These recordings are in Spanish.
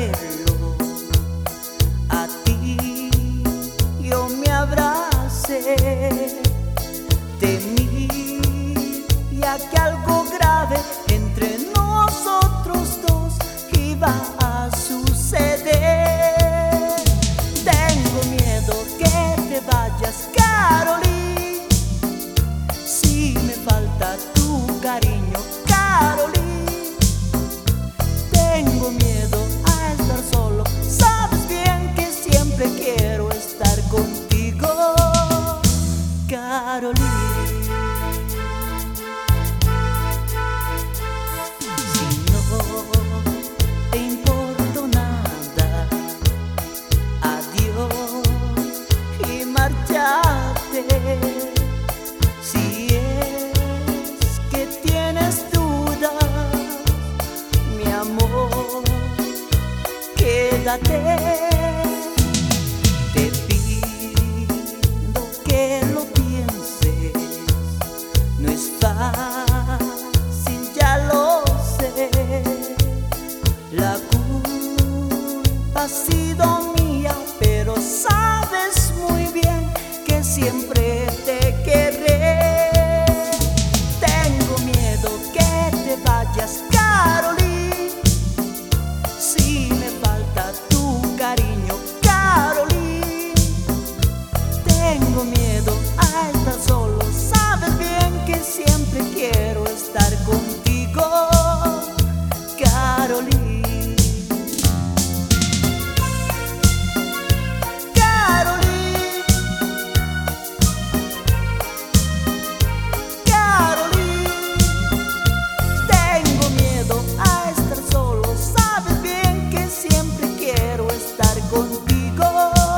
anhelo. A ti yo me abracé, temía que algo grave entre nosotros dos iba a suceder. Tengo miedo que te vayas, Carolyn, si me falta tu cariño, Carolyn. Tengo miedo a estar solo, sabes bien que siempre quiero estar contigo, Carolyn. Si no te importo nada, adiós y márchate. Si es que tienes dudas, mi amor, quédate. Te pido que lo pienses, no es fácil, ya lo sé. La culpa ha sido mía, pero sabes muy bien que siempre te querré. Tengo miedo que te vayas, Carolyn, si me falta tu cariño, Carolyn. Tengo miedo a estar solo, sabes bien que siempre quiero estar contigo, Carolyn. Carolyn, Carolyn. Tengo miedo a estar solo, sabes bien que siempre quiero estar contigo,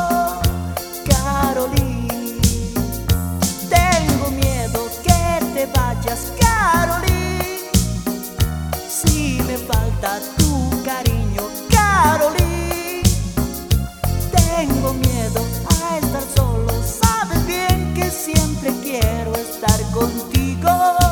Carolyn. Tengo miedo que te vayas, Carolyn, si me falta tu cariño, Carolyn. Tengo miedo a estar solo, sabes bien que siempre quiero estar contigo.